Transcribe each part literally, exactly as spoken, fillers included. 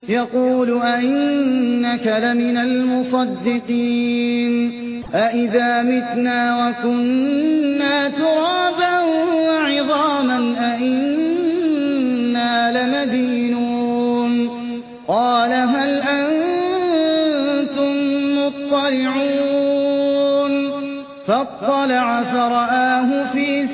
يقول أئنك لمن المصدقين أئذا متنا وكنا ترابا وعظاما أئنا لمدينون قال هل أنتم مطلعون فاطلع فرآه في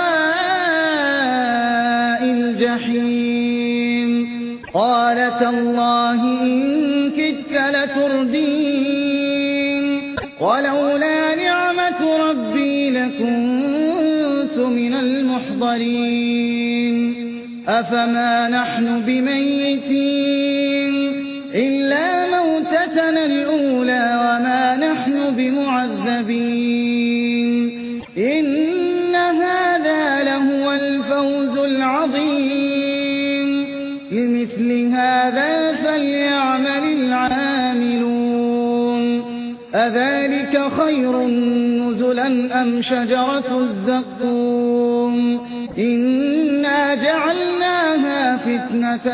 سواء الجحيم قال تالله إن كدت لتردين ولولا نعمة ربي لكنت من المحضرين أفما نحن بميتين إلا موتتنا الأولى وما نحن بمعذبين إن هذا لهو الفوز العظيم لمثل هذا فليعمل العاملون أذلك خير نزلا أم شجرة الزقوم إنا جعلناها فتنة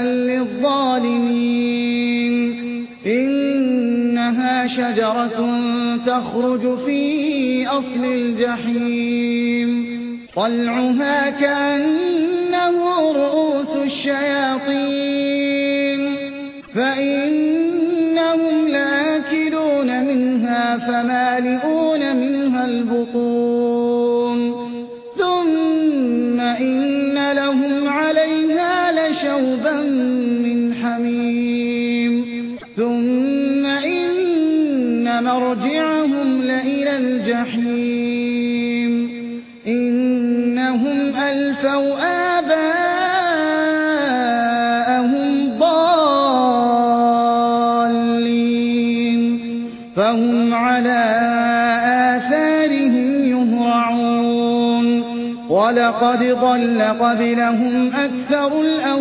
للظالمين إنها شجرة تخرج في أصل الجحيم طلعها كأنه رؤوس الشياطين فإنهم لآكلون منها فمالئون منها البطون ثم إن لهم عليها لشوبا من حميم ثم إن مرجعهم لإلى الجحيم إنهم ألفوا آباءهم ضالين فهم على آثارهم يهرعون ولقد ضل قبلهم أكثر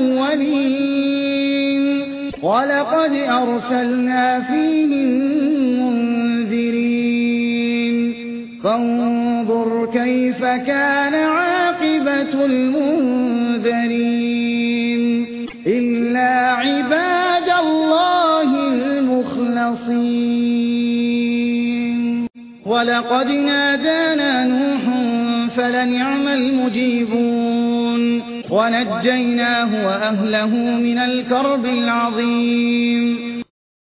الأولين ولقد أرسلنا فيهم منذرين فانظر كيف كان عاقبة المنذرين إلا عباد الله المخلصين ولقد نادانا نوح فلنعم المجيبون ونجيناه وأهله من الكرب العظيم